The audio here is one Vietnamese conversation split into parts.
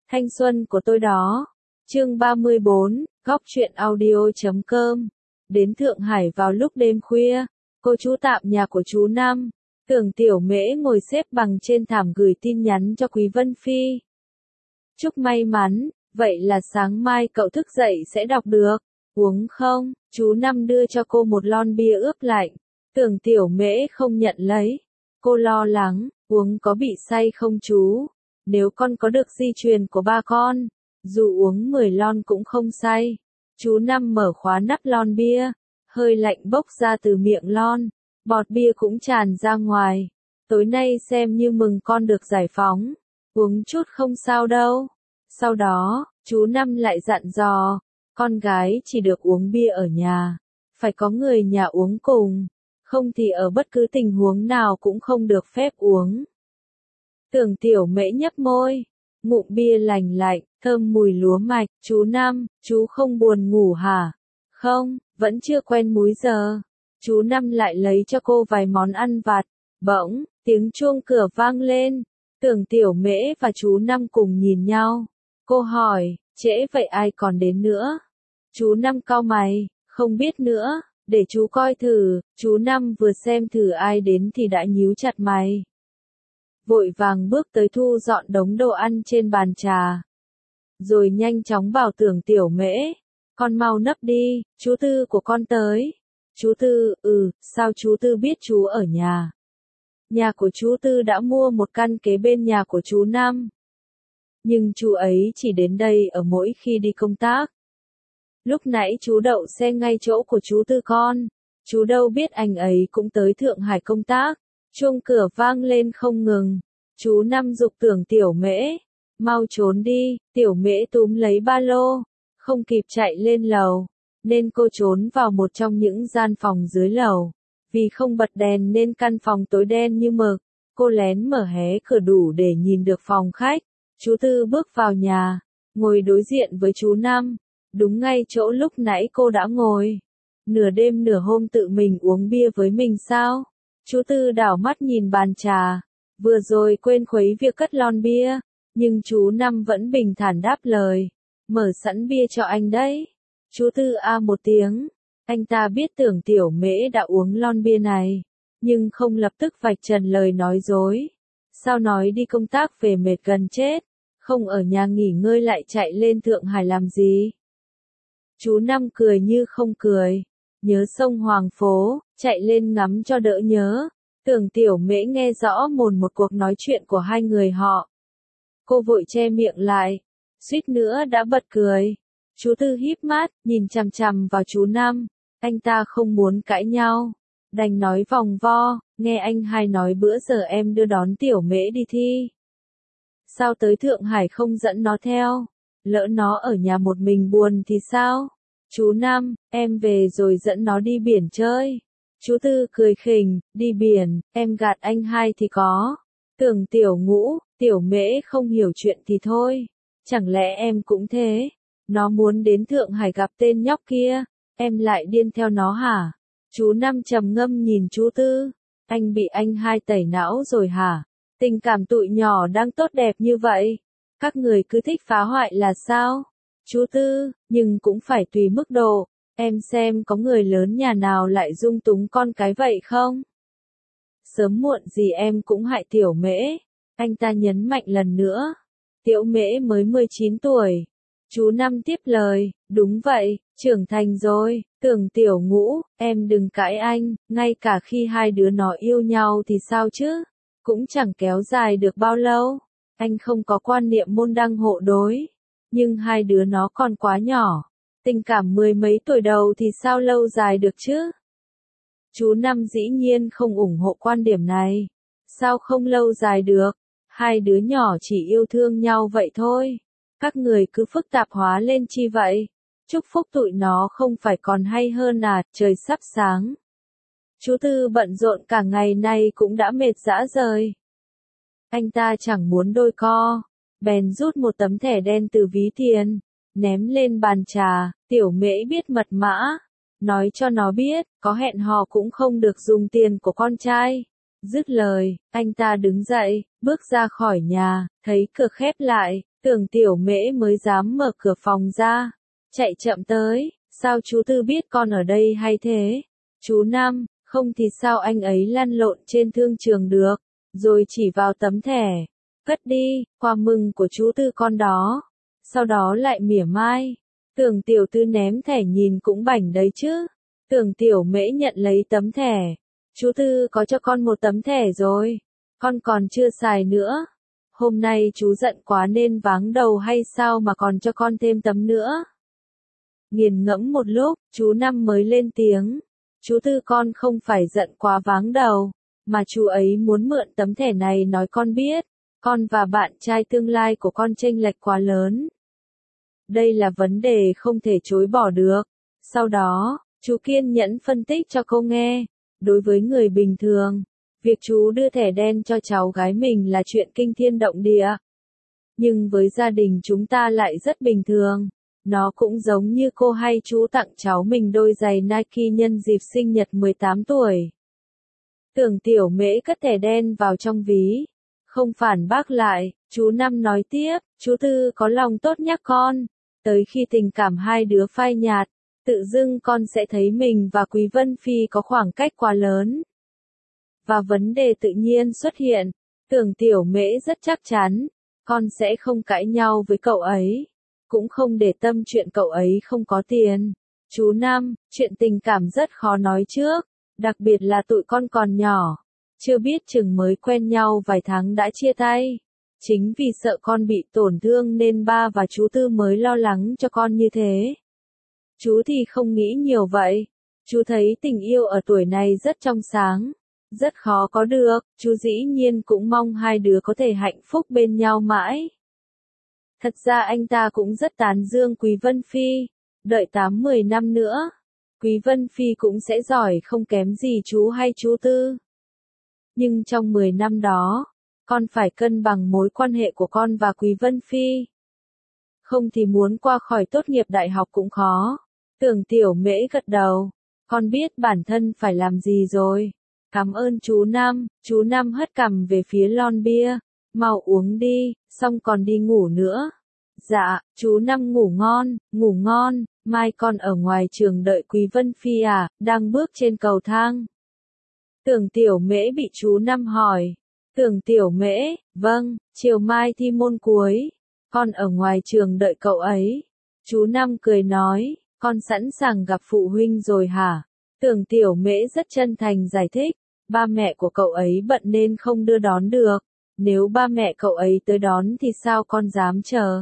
Thanh xuân của tôi đó. Chương 34, góc truyện audio.com. Đến Thượng Hải vào lúc đêm khuya, cô trú tạm nhà của chú Năm. Tưởng Tiểu Mễ ngồi xếp bằng trên thảm gửi tin nhắn cho Quý Vân Phi. Chúc may mắn, vậy là sáng mai cậu thức dậy sẽ đọc được. Uống không? Chú Năm đưa cho cô một lon bia ướp lạnh. Tưởng Tiểu Mễ không nhận lấy. Cô lo lắng, uống có bị say không chú? Nếu con có được di truyền của ba con, dù uống 10 lon cũng không say. Chú Năm mở khóa nắp lon bia, hơi lạnh bốc ra từ miệng lon, bọt bia cũng tràn ra ngoài. Tối nay xem như mừng con được giải phóng, uống chút không sao đâu. Sau đó, chú Năm lại dặn dò, con gái chỉ được uống bia ở nhà, phải có người nhà uống cùng, không thì ở bất cứ tình huống nào cũng không được phép uống. Tưởng Tiểu Mễ nhấp môi, ngụm bia lành lạnh, thơm mùi lúa mạch. Chú Năm, chú không buồn ngủ hả? Không, vẫn chưa quen múi giờ. Chú Năm lại lấy cho cô vài món ăn vặt. Bỗng, tiếng chuông cửa vang lên. Tưởng Tiểu Mễ và chú Năm cùng nhìn nhau. Cô hỏi, trễ vậy ai còn đến nữa? Chú Năm cau mày, không biết nữa, để chú coi thử. Chú Năm vừa xem thử ai đến thì đã nhíu chặt mày. Vội vàng bước tới thu dọn đống đồ ăn trên bàn trà. Rồi nhanh chóng bảo Tưởng Tiểu Mễ, con mau nấp đi, chú Tư của con tới. Chú Tư, sao chú Tư biết chú ở nhà? Nhà của chú Tư đã mua một căn kế bên nhà của chú Năm. Nhưng chú ấy chỉ đến đây ở mỗi khi đi công tác. Lúc nãy chú đậu xe ngay chỗ của chú Tư con. Chú đâu biết anh ấy cũng tới Thượng Hải công tác. Chuông cửa vang lên không ngừng. Chú Năm giục Tưởng Tiểu Mễ, mau trốn đi. Tiểu Mễ túm lấy ba lô, không kịp chạy lên lầu, nên cô trốn vào một trong những gian phòng dưới lầu. Vì không bật đèn nên căn phòng tối đen như mực, cô lén mở hé cửa đủ để nhìn được phòng khách. Chú Tư bước vào nhà, ngồi đối diện với chú Năm, đúng ngay chỗ lúc nãy cô đã ngồi. Nửa đêm nửa hôm tự mình uống bia với mình sao? Chú Tư đảo mắt nhìn bàn trà, vừa rồi quên khuấy việc cất lon bia, nhưng chú Năm vẫn bình thản đáp lời, mở sẵn bia cho anh đấy. Chú Tư một tiếng, anh ta biết Tưởng Tiểu Mễ đã uống lon bia này, nhưng không lập tức vạch trần lời nói dối. Sao nói đi công tác về mệt gần chết, không ở nhà nghỉ ngơi lại chạy lên Thượng Hải làm gì? Chú Năm cười như không cười. Nhớ sông Hoàng Phố, chạy lên ngắm cho đỡ nhớ. Tưởng Tiểu Mễ nghe rõ một cuộc nói chuyện của hai người họ. Cô vội che miệng lại, suýt nữa đã bật cười. Chú Tư híp mắt, nhìn chằm chằm vào chú Năm. Anh ta không muốn cãi nhau, đành nói vòng vo, nghe anh hai nói bữa giờ em đưa đón Tiểu Mễ đi thi. Sao tới Thượng Hải không dẫn nó theo? Lỡ nó ở nhà một mình buồn thì sao? Chú Năm, em về rồi dẫn nó đi biển chơi. Chú Tư cười khỉnh, đi biển, em gạt anh hai thì có. Tưởng Tiểu Ngũ, Tiểu Mễ không hiểu chuyện thì thôi. Chẳng lẽ em cũng thế? Nó muốn đến Thượng Hải gặp tên nhóc kia, em lại điên theo nó hả? Chú Năm trầm ngâm nhìn chú Tư. Anh bị anh hai tẩy não rồi hả? Tình cảm tụi nhỏ đang tốt đẹp như vậy, các người cứ thích phá hoại là sao? Chú Tư, nhưng cũng phải tùy mức độ, em xem có người lớn nhà nào lại dung túng con cái vậy không? Sớm muộn gì em cũng hại Tiểu Mễ, anh ta nhấn mạnh lần nữa. Tiểu Mễ mới 19 tuổi. Chú Năm tiếp lời, đúng vậy, trưởng thành rồi. Tưởng Tiểu Ngũ, em đừng cãi anh, ngay cả khi hai đứa nó yêu nhau thì sao chứ? Cũng chẳng kéo dài được bao lâu. Anh không có quan niệm môn đăng hộ đối. Nhưng hai đứa nó còn quá nhỏ. Tình cảm mười mấy tuổi đầu thì sao lâu dài được chứ? Chú Năm dĩ nhiên không ủng hộ quan điểm này. Sao không lâu dài được? Hai đứa nhỏ chỉ yêu thương nhau vậy thôi. Các người cứ phức tạp hóa lên chi vậy? Chúc phúc tụi nó không phải còn hay hơn à, trời sắp sáng. Chú Tư bận rộn cả ngày nay cũng đã mệt rã rời. Anh ta chẳng muốn đôi co, bèn rút một tấm thẻ đen từ ví tiền, ném lên bàn trà. Tiểu Mễ biết mật mã, nói cho nó biết, có hẹn hò cũng không được dùng tiền của con trai. Dứt lời, anh ta đứng dậy, bước ra khỏi nhà, thấy cửa khép lại, Tưởng Tiểu Mễ mới dám mở cửa phòng ra, chạy chậm tới, sao chú Tư biết con ở đây hay thế? Chú Năm, không thì sao anh ấy lăn lộn trên thương trường được, rồi chỉ vào tấm thẻ, cất đi, quà mừng của chú Tư con đó. Sau đó lại mỉa mai, Tưởng Tiểu Tư ném thẻ nhìn cũng bảnh đấy chứ. Tưởng Tiểu Mễ nhận lấy tấm thẻ, chú Tư có cho con một tấm thẻ rồi, con còn chưa xài nữa. Hôm nay chú giận quá nên váng đầu hay sao mà còn cho con thêm tấm nữa? Nghiền ngẫm một lúc, chú Năm mới lên tiếng. Chú Tư con không phải giận quá váng đầu, mà chú ấy muốn mượn tấm thẻ này nói con biết, con và bạn trai tương lai của con chênh lệch quá lớn. Đây là vấn đề không thể chối bỏ được. Sau đó, chú kiên nhẫn phân tích cho cô nghe. Đối với người bình thường, việc chú đưa thẻ đen cho cháu gái mình là chuyện kinh thiên động địa. Nhưng với gia đình chúng ta lại rất bình thường. Nó cũng giống như cô hay chú tặng cháu mình đôi giày Nike nhân dịp sinh nhật 18 tuổi. Tưởng Tiểu Mễ cất thẻ đen vào trong ví. Không phản bác lại, chú Năm nói tiếp, chú Tư có lòng tốt nhắc con. Tới khi tình cảm hai đứa phai nhạt, tự dưng con sẽ thấy mình và Quý Vân Phi có khoảng cách quá lớn. Và vấn đề tự nhiên xuất hiện, Tưởng Tiểu Mễ rất chắc chắn, con sẽ không cãi nhau với cậu ấy, cũng không để tâm chuyện cậu ấy không có tiền. Chú Năm, chuyện tình cảm rất khó nói trước, đặc biệt là tụi con còn nhỏ, chưa biết chừng mới quen nhau vài tháng đã chia tay. Chính vì sợ con bị tổn thương nên ba và chú Tư mới lo lắng cho con như thế. Chú thì không nghĩ nhiều vậy. Chú thấy tình yêu ở tuổi này rất trong sáng, rất khó có được, chú dĩ nhiên cũng mong hai đứa có thể hạnh phúc bên nhau mãi. Thật ra anh ta cũng rất tán dương Quý Vân Phi, đợi 8-10 năm nữa, Quý Vân Phi cũng sẽ giỏi không kém gì chú hay chú Tư. Nhưng trong 10 năm đó, con phải cân bằng mối quan hệ của con và Quý Vân Phi. Không thì muốn qua khỏi tốt nghiệp đại học cũng khó. Tưởng Tiểu Mễ gật đầu. Con biết bản thân phải làm gì rồi. Cảm ơn chú Năm. Chú Năm hất cằm về phía lon bia. Mau uống đi, xong còn đi ngủ nữa. Dạ, chú Năm ngủ ngon, mai con ở ngoài trường đợi Quý Vân Phi à, đang bước trên cầu thang. Tưởng Tiểu Mễ bị chú Năm hỏi. Tưởng Tiểu Mễ, vâng, chiều mai thi môn cuối, con ở ngoài trường đợi cậu ấy. Chú Năm cười nói, con sẵn sàng gặp phụ huynh rồi hả? Tưởng Tiểu Mễ rất chân thành giải thích, ba mẹ của cậu ấy bận nên không đưa đón được, nếu ba mẹ cậu ấy tới đón thì sao con dám chờ.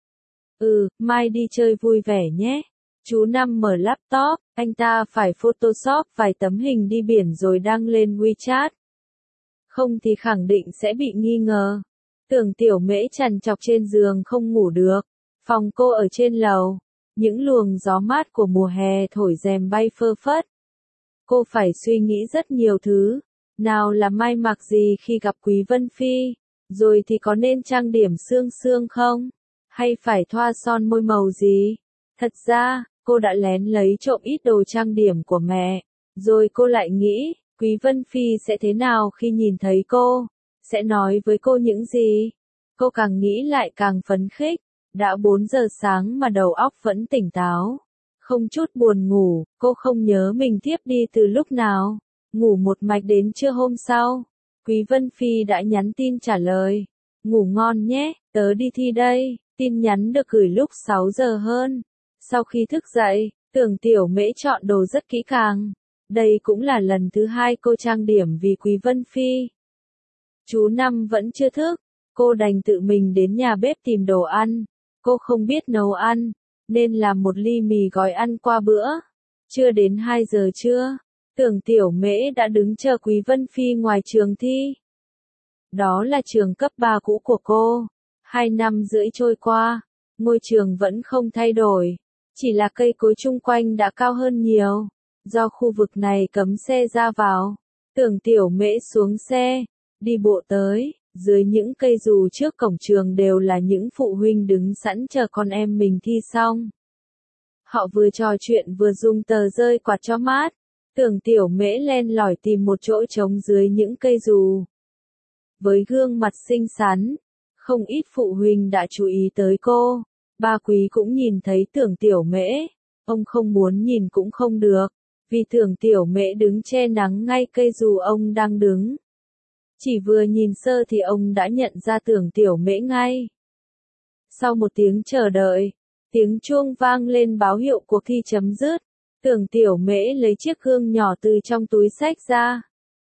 Mai đi chơi vui vẻ nhé. Chú Năm mở laptop, anh ta phải Photoshop vài tấm hình đi biển rồi đăng lên WeChat. Không thì khẳng định sẽ bị nghi ngờ. Tưởng Tiểu Mễ trằn trọc trên giường không ngủ được. Phòng cô ở trên lầu. Những luồng gió mát của mùa hè thổi rèm bay phơ phất. Cô phải suy nghĩ rất nhiều thứ. Nào là may mặc gì khi gặp Quý Vân Phi? Rồi thì có nên trang điểm sương sương không? Hay phải thoa son môi màu gì? Thật ra, cô đã lén lấy trộm ít đồ trang điểm của mẹ. Rồi cô lại nghĩ, Quý Vân Phi sẽ thế nào khi nhìn thấy cô? Sẽ nói với cô những gì? Cô càng nghĩ lại càng phấn khích. Đã 4 giờ sáng mà đầu óc vẫn tỉnh táo. Không chút buồn ngủ, cô không nhớ mình thiếp đi từ lúc nào. Ngủ một mạch đến trưa hôm sau. Quý Vân Phi đã nhắn tin trả lời. Ngủ ngon nhé, tớ đi thi đây. Tin nhắn được gửi lúc 6 giờ hơn. Sau khi thức dậy, Tưởng Tiểu Mễ chọn đồ rất kỹ càng. Đây cũng là lần thứ 2 cô trang điểm vì Quý Vân Phi. Chú Năm vẫn chưa thức, cô đành tự mình đến nhà bếp tìm đồ ăn. Cô không biết nấu ăn, nên làm một ly mì gói ăn qua bữa. Chưa đến 2 giờ trưa, Tưởng Tiểu Mễ đã đứng chờ Quý Vân Phi ngoài trường thi. Đó là trường cấp 3 cũ của cô. 2 năm rưỡi trôi qua, ngôi trường vẫn không thay đổi. Chỉ là cây cối chung quanh đã cao hơn nhiều. Do khu vực này cấm xe ra vào, Tưởng Tiểu Mễ xuống xe, đi bộ tới, dưới những cây dù trước cổng trường đều là những phụ huynh đứng sẵn chờ con em mình thi xong. Họ vừa trò chuyện vừa dùng tờ rơi quạt cho mát. Tưởng Tiểu Mễ len lỏi tìm một chỗ trống dưới những cây dù. Với gương mặt xinh xắn, Không ít phụ huynh đã chú ý tới cô. Ba Quý cũng nhìn thấy Tưởng Tiểu Mễ. Ông không muốn nhìn cũng không được, vì Tưởng Tiểu Mễ đứng che nắng ngay cây dù ông đang đứng. Chỉ vừa nhìn sơ thì ông đã nhận ra Tưởng Tiểu Mễ ngay. Sau một tiếng chờ đợi, tiếng chuông vang lên báo hiệu cuộc thi chấm dứt. Tưởng Tiểu Mễ lấy chiếc gương nhỏ từ trong túi xách ra,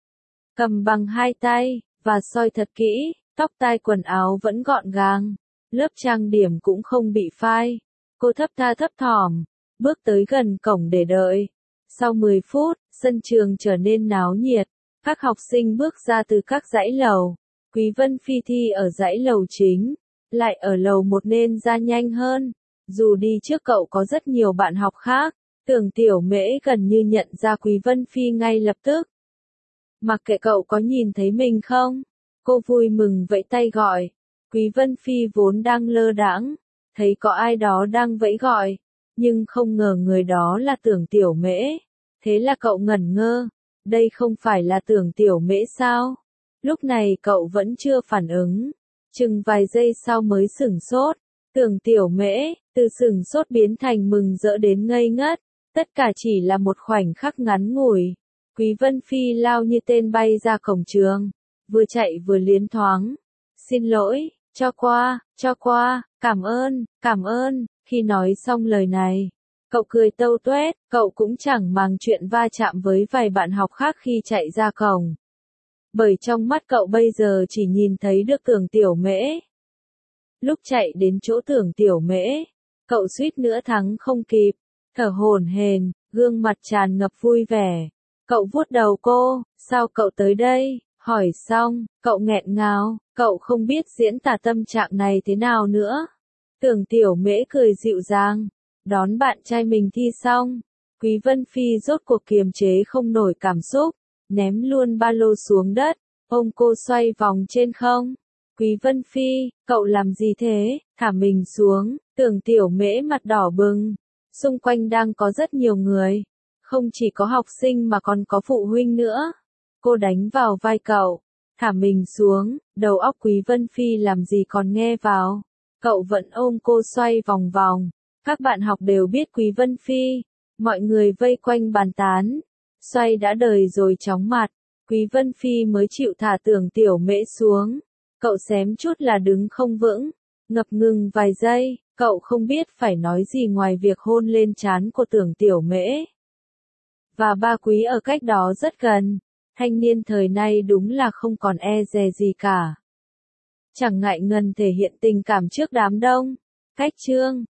cầm bằng hai tay, và soi thật kỹ, tóc tai quần áo vẫn gọn gàng, lớp trang điểm cũng không bị phai. Cô thấp tha thấp thỏm, bước tới gần cổng để đợi. Sau 10 phút, sân trường trở nên náo nhiệt, các học sinh bước ra từ các dãy lầu. Quý Vân Phi thi ở dãy lầu chính, lại ở lầu 1 nên ra nhanh hơn. Dù đi trước cậu có rất nhiều bạn học khác, Tưởng Tiểu Mễ gần như nhận ra Quý Vân Phi ngay lập tức. Mặc kệ cậu có nhìn thấy mình không, cô vui mừng vẫy tay gọi. Quý Vân Phi vốn đang lơ đãng, thấy có ai đó đang vẫy gọi, nhưng không ngờ người đó là Tưởng Tiểu Mễ. Thế là cậu ngẩn ngơ, đây không phải là Tưởng Tiểu Mễ sao? Lúc này cậu vẫn chưa phản ứng, chừng vài giây sau mới sửng sốt. Tưởng Tiểu Mễ, từ sửng sốt biến thành mừng rỡ đến ngây ngất, tất cả chỉ là một khoảnh khắc ngắn ngủi. Quý Vân Phi lao như tên bay ra cổng trường, vừa chạy vừa liến thoáng. Xin lỗi, cho qua, cảm ơn. Khi nói xong lời này, cậu cười tâu tuét, cậu cũng chẳng màng chuyện va chạm với vài bạn học khác khi chạy ra cổng. Bởi trong mắt cậu bây giờ chỉ nhìn thấy được Tưởng Tiểu Mễ. Lúc chạy đến chỗ Tưởng Tiểu Mễ, cậu suýt nữa thắng không kịp, thở hổn hển, gương mặt tràn ngập vui vẻ. Cậu vuốt đầu cô, sao cậu tới đây? Hỏi xong, cậu nghẹn ngào, cậu không biết diễn tả tâm trạng này thế nào nữa. Tưởng Tiểu Mễ cười dịu dàng, đón bạn trai mình thi xong. Quý Vân Phi rốt cuộc kiềm chế không nổi cảm xúc, ném luôn ba lô xuống đất, ôm cô xoay vòng trên không. Quý Vân Phi, cậu làm gì thế? Thả mình xuống. Tưởng Tiểu Mễ mặt đỏ bừng. Xung quanh đang có rất nhiều người. Không chỉ có học sinh mà còn có phụ huynh nữa. Cô đánh vào vai cậu. Thả mình xuống, đầu óc Quý Vân Phi làm gì còn nghe vào. Cậu vẫn ôm cô xoay vòng vòng. Các bạn học đều biết Quý Vân Phi. Mọi người vây quanh bàn tán. Xoay đã đời rồi chóng mặt. Quý Vân Phi mới chịu thả Tưởng Tiểu Mễ xuống. Cậu xém chút là đứng không vững. Ngập ngừng vài giây, cậu không biết phải nói gì ngoài việc hôn lên trán của Tưởng Tiểu Mễ. Và ba Quý ở cách đó rất gần. Thanh niên thời nay đúng là không còn e dè gì cả. Chẳng ngại ngần thể hiện tình cảm trước đám đông. Cách chương